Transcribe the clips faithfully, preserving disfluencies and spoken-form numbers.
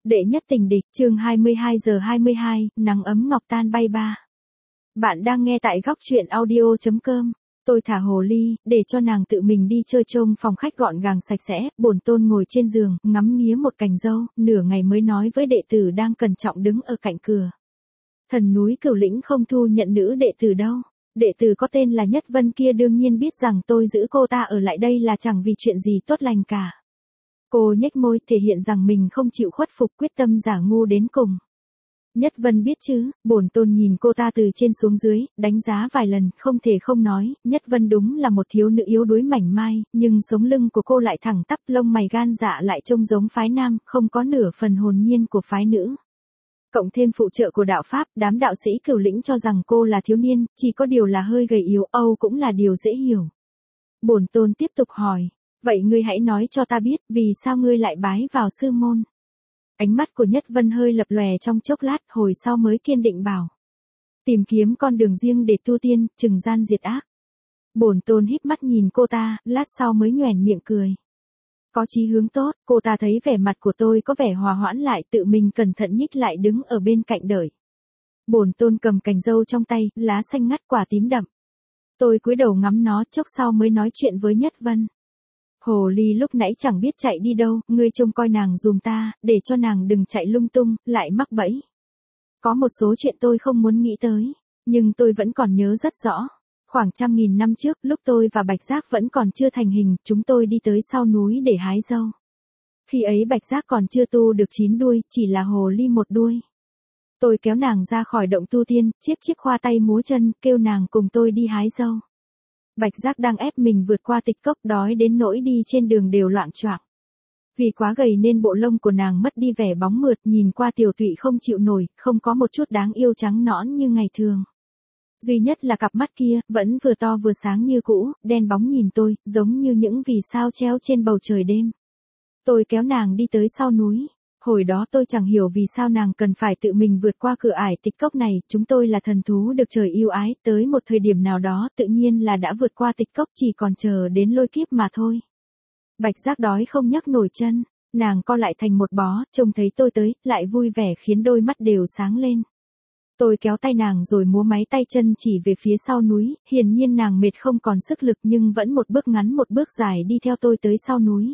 Đệ nhất tình địch, chương hai mươi hai giờ hai mươi hai, nắng ấm ngọc tan bay ba. Bạn đang nghe tại góc truyện audio chấm com. Tôi thả hồ ly, để cho nàng tự mình đi chơi trông phòng khách gọn gàng sạch sẽ, bổn tôn ngồi trên giường, ngắm nghía một cành dâu, nửa ngày mới nói với đệ tử đang cẩn trọng đứng ở cạnh cửa. Thần núi Cửu Lĩnh không thu nhận nữ đệ tử đâu. Đệ tử có tên là Nhất Vân kia đương nhiên biết rằng tôi giữ cô ta ở lại đây là chẳng vì chuyện gì tốt lành cả. Cô nhếch môi thể hiện rằng mình không chịu khuất phục, quyết tâm giả ngu đến cùng. Nhất Vân biết chứ, bổn tôn nhìn cô ta từ trên xuống dưới, đánh giá vài lần, không thể không nói, Nhất Vân đúng là một thiếu nữ yếu đuối mảnh mai, nhưng sống lưng của cô lại thẳng tắp, lông mày gan dạ lại trông giống phái nam, không có nửa phần hồn nhiên của phái nữ. Cộng thêm phụ trợ của đạo Pháp, đám đạo sĩ Cửu Lĩnh cho rằng cô là thiếu niên, chỉ có điều là hơi gầy yếu, âu cũng là điều dễ hiểu. Bổn tôn tiếp tục hỏi. Vậy ngươi hãy nói cho ta biết, vì sao ngươi lại bái vào sư môn? Ánh mắt của Nhất Vân hơi lập lòe trong chốc lát, hồi sau mới kiên định bảo. Tìm kiếm con đường riêng để tu tiên, trừng gian diệt ác. Bổn tôn híp mắt nhìn cô ta, lát sau mới nhoẻn miệng cười. Có chí hướng tốt, cô ta thấy vẻ mặt của tôi có vẻ hòa hoãn lại, tự mình cẩn thận nhích lại đứng ở bên cạnh đợi. Bổn tôn cầm cành dâu trong tay, lá xanh ngắt quả tím đậm. Tôi cúi đầu ngắm nó, chốc sau mới nói chuyện với Nhất Vân. Hồ ly lúc nãy chẳng biết chạy đi đâu, ngươi trông coi nàng dùm ta, để cho nàng đừng chạy lung tung, lại mắc bẫy. Có một số chuyện tôi không muốn nghĩ tới, nhưng tôi vẫn còn nhớ rất rõ. Khoảng trăm nghìn năm trước, lúc tôi và Bạch Giác vẫn còn chưa thành hình, chúng tôi đi tới sau núi để hái dâu. Khi ấy Bạch Giác còn chưa tu được chín đuôi, chỉ là hồ ly một đuôi. Tôi kéo nàng ra khỏi động tu tiên, chiếc chiếc khoa tay múa chân, kêu nàng cùng tôi đi hái dâu. Bạch Giác đang ép mình vượt qua tịch cốc, đói đến nỗi đi trên đường đều loạn choạng. Vì quá gầy nên bộ lông của nàng mất đi vẻ bóng mượt, nhìn qua tiều tụy không chịu nổi, không có một chút đáng yêu trắng nõn như ngày thường. Duy nhất là cặp mắt kia, vẫn vừa to vừa sáng như cũ, đen bóng nhìn tôi, giống như những vì sao treo trên bầu trời đêm. Tôi kéo nàng đi tới sau núi. Hồi đó tôi chẳng hiểu vì sao nàng cần phải tự mình vượt qua cửa ải tịch cốc này, chúng tôi là thần thú được trời yêu ái, tới một thời điểm nào đó tự nhiên là đã vượt qua tịch cốc, chỉ còn chờ đến lôi kiếp mà thôi. Bạch Giác đói không nhấc nổi chân, nàng co lại thành một bó, trông thấy tôi tới, lại vui vẻ khiến đôi mắt đều sáng lên. Tôi kéo tay nàng rồi múa máy tay chân chỉ về phía sau núi, hiển nhiên nàng mệt không còn sức lực nhưng vẫn một bước ngắn một bước dài đi theo tôi tới sau núi.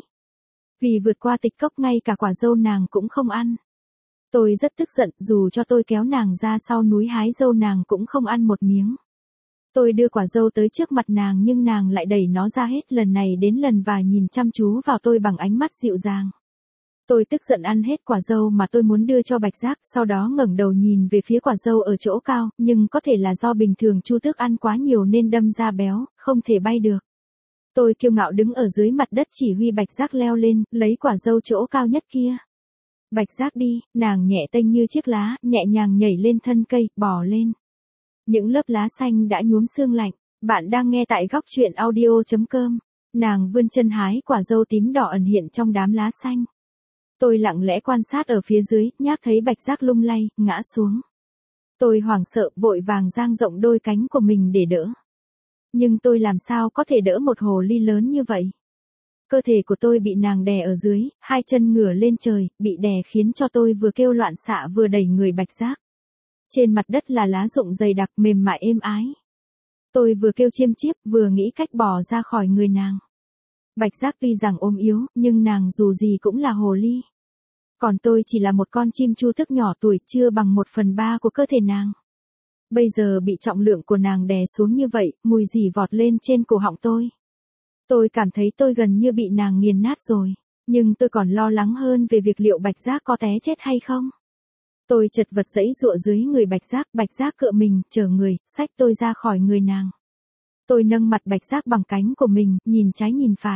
Vì vượt qua tịch cốc ngay cả quả dâu nàng cũng không ăn. Tôi rất tức giận, dù cho tôi kéo nàng ra sau núi hái dâu nàng cũng không ăn một miếng. Tôi đưa quả dâu tới trước mặt nàng nhưng nàng lại đẩy nó ra hết lần này đến lần và nhìn chăm chú vào tôi bằng ánh mắt dịu dàng. Tôi tức giận ăn hết quả dâu mà tôi muốn đưa cho Bạch Giác, sau đó ngẩng đầu nhìn về phía quả dâu ở chỗ cao, nhưng có thể là do bình thường Chu Tước ăn quá nhiều nên đâm ra béo, không thể bay được. Tôi kiêu ngạo đứng ở dưới mặt đất chỉ huy Bạch Giác leo lên, lấy quả dâu chỗ cao nhất kia. Bạch Giác đi, nàng nhẹ tênh như chiếc lá, nhẹ nhàng nhảy lên thân cây, bò lên. Những lớp lá xanh đã nhuốm sương lạnh. Bạn đang nghe tại góc truyện audio chấm com. Nàng vươn chân hái quả dâu tím đỏ ẩn hiện trong đám lá xanh. Tôi lặng lẽ quan sát ở phía dưới, nhác thấy Bạch Giác lung lay, ngã xuống. Tôi hoảng sợ, vội vàng dang rộng đôi cánh của mình để đỡ. Nhưng tôi làm sao có thể đỡ một hồ ly lớn như vậy? Cơ thể của tôi bị nàng đè ở dưới, hai chân ngửa lên trời, bị đè khiến cho tôi vừa kêu loạn xạ vừa đẩy người Bạch Giác. Trên mặt đất là lá rụng dày đặc mềm mại êm ái. Tôi vừa kêu chiêm chiếp, vừa nghĩ cách bỏ ra khỏi người nàng. Bạch Giác tuy rằng ốm yếu, nhưng nàng dù gì cũng là hồ ly. Còn tôi chỉ là một con chim chu tước nhỏ tuổi, chưa bằng một phần ba của cơ thể nàng. Bây giờ bị trọng lượng của nàng đè xuống như vậy, mùi dỉ vọt lên trên cổ họng tôi. Tôi cảm thấy tôi gần như bị nàng nghiền nát rồi, nhưng tôi còn lo lắng hơn về việc liệu Bạch Giác có té chết hay không. Tôi chật vật giãy giụa dưới người Bạch Giác, Bạch Giác cựa mình, chở người, xách tôi ra khỏi người nàng. Tôi nâng mặt Bạch Giác bằng cánh của mình, nhìn trái nhìn phải.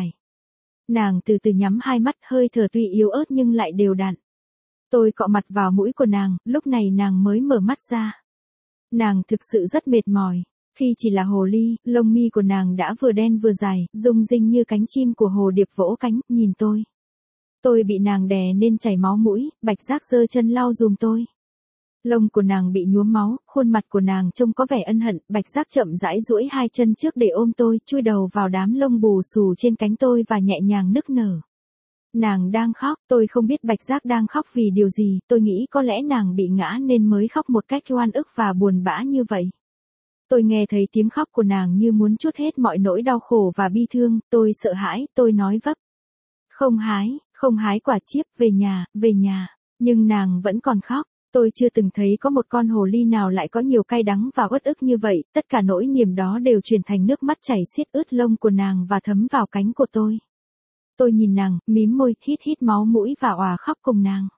Nàng từ từ nhắm hai mắt, hơi thở tuy yếu ớt nhưng lại đều đặn. Tôi cọ mặt vào mũi của nàng, lúc này nàng mới mở mắt ra. Nàng thực sự rất mệt mỏi. Khi chỉ là hồ ly, lông mi của nàng đã vừa đen vừa dài, rung rinh như cánh chim của hồ điệp vỗ cánh, nhìn tôi. Tôi bị nàng đè nên chảy máu mũi, Bạch Giác giơ chân lau dùm tôi. Lông của nàng bị nhuốm máu, khuôn mặt của nàng trông có vẻ ân hận, Bạch Giác chậm rãi duỗi hai chân trước để ôm tôi, chui đầu vào đám lông bù xù trên cánh tôi và nhẹ nhàng nức nở. Nàng đang khóc, tôi không biết Bạch Giác đang khóc vì điều gì, tôi nghĩ có lẽ nàng bị ngã nên mới khóc một cách oan ức và buồn bã như vậy. Tôi nghe thấy tiếng khóc của nàng như muốn trút hết mọi nỗi đau khổ và bi thương, tôi sợ hãi, tôi nói vấp. Không hái, không hái quả chiếp, về nhà, về nhà. Nhưng nàng vẫn còn khóc. Tôi chưa từng thấy có một con hồ ly nào lại có nhiều cay đắng và uất ức như vậy, tất cả nỗi niềm đó đều chuyển thành nước mắt chảy xiết ướt lông của nàng và thấm vào cánh của tôi. Tôi nhìn nàng, mím môi, hít hít máu mũi và òa khóc cùng nàng.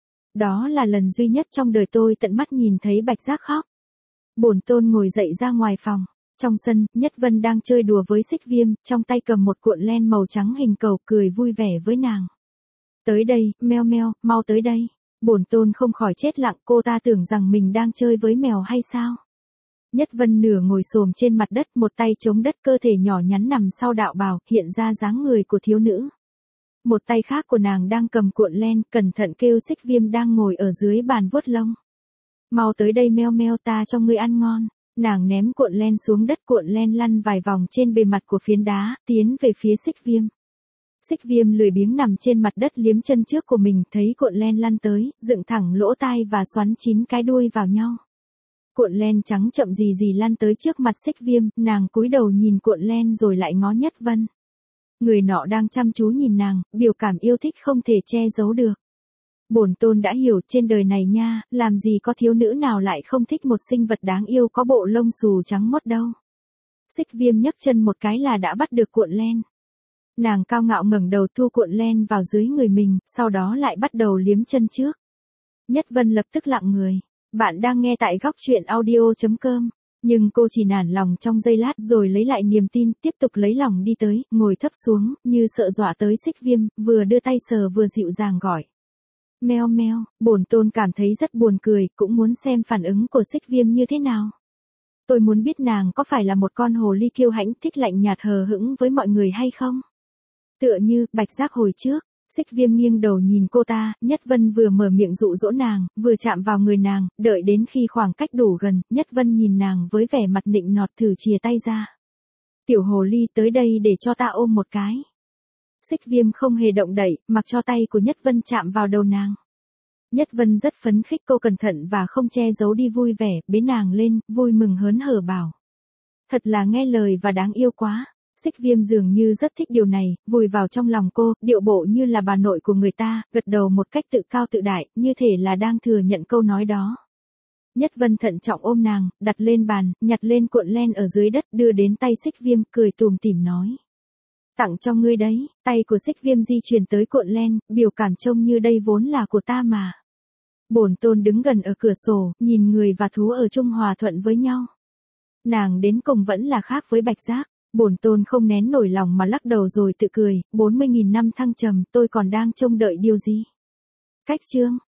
Đó là lần duy nhất trong đời tôi tận mắt nhìn thấy Bạch Giác khóc. Bổn Tôn ngồi dậy ra ngoài phòng. Trong sân, Nhất Vân đang chơi đùa với Xích Viêm, trong tay cầm một cuộn len màu trắng hình cầu, cười vui vẻ với nàng. Tới đây, meo meo, mau tới đây. Bổn Tôn không khỏi chết lặng, cô ta tưởng rằng mình đang chơi với mèo hay sao? Nhất Vân nửa ngồi xổm trên mặt đất, một tay chống đất, cơ thể nhỏ nhắn nằm sau đạo bào, hiện ra dáng người của thiếu nữ. Một tay khác của nàng đang cầm cuộn len, cẩn thận kêu Xích Viêm đang ngồi ở dưới bàn vuốt lông. Mau tới đây meo meo, ta cho ngươi ăn ngon. Nàng ném cuộn len xuống đất, cuộn len lăn vài vòng trên bề mặt của phiến đá, tiến về phía Xích Viêm. Xích Viêm lười biếng nằm trên mặt đất liếm chân trước của mình, thấy cuộn len lăn tới, dựng thẳng lỗ tai và xoắn chín cái đuôi vào nhau. Cuộn len trắng chậm gì gì lăn tới trước mặt Xích Viêm, nàng cúi đầu nhìn cuộn len rồi lại ngó Nhất Vân. Người nọ đang chăm chú nhìn nàng, biểu cảm yêu thích không thể che giấu được. Bổn Tôn đã hiểu, trên đời này nha, làm gì có thiếu nữ nào lại không thích một sinh vật đáng yêu có bộ lông xù trắng mốt đâu. Xích Viêm nhấc chân một cái là đã bắt được cuộn len. Nàng cao ngạo ngẩng đầu thu cuộn len vào dưới người mình, sau đó lại bắt đầu liếm chân trước. Nhất Vân lập tức lặng người. Bạn đang nghe tại góc truyện audio chấm com. Nhưng cô chỉ nản lòng trong giây lát rồi lấy lại niềm tin, tiếp tục lấy lòng đi tới, ngồi thấp xuống, như sợ dọa tới Xích Viêm, vừa đưa tay sờ vừa dịu dàng gọi. Meo meo, bổn Tôn cảm thấy rất buồn cười, cũng muốn xem phản ứng của Xích Viêm như thế nào. Tôi muốn biết nàng có phải là một con hồ ly kiêu hãnh thích lạnh nhạt hờ hững với mọi người hay không? Tựa như, Bạch Giác hồi trước. Xích Viêm nghiêng đầu nhìn cô ta, Nhất Vân vừa mở miệng dụ dỗ nàng, vừa chạm vào người nàng, đợi đến khi khoảng cách đủ gần, Nhất Vân nhìn nàng với vẻ mặt nịnh nọt thử chìa tay ra. Tiểu hồ ly, tới đây để cho ta ôm một cái. Xích Viêm không hề động đậy, mặc cho tay của Nhất Vân chạm vào đầu nàng. Nhất Vân rất phấn khích, cô cẩn thận và không che giấu đi vui vẻ, bế nàng lên, vui mừng hớn hở bảo. Thật là nghe lời và đáng yêu quá. Xích Viêm dường như rất thích điều này, vùi vào trong lòng cô, điệu bộ như là bà nội của người ta, gật đầu một cách tự cao tự đại, như thể là đang thừa nhận câu nói đó. Nhất Vân thận trọng ôm nàng, đặt lên bàn, nhặt lên cuộn len ở dưới đất, đưa đến tay Xích Viêm, cười tủm tỉm nói. Tặng cho ngươi đấy. Tay của Xích Viêm di chuyển tới cuộn len, biểu cảm trông như đây vốn là của ta mà. Bổn Tôn đứng gần ở cửa sổ, nhìn người và thú ở chung hòa thuận với nhau. Nàng đến cùng vẫn là khác với Bạch Giác. Bổn Tôn không nén nổi lòng mà lắc đầu rồi tự cười, bốn mươi nghìn năm thăng trầm, tôi còn đang trông đợi điều gì? Cách chương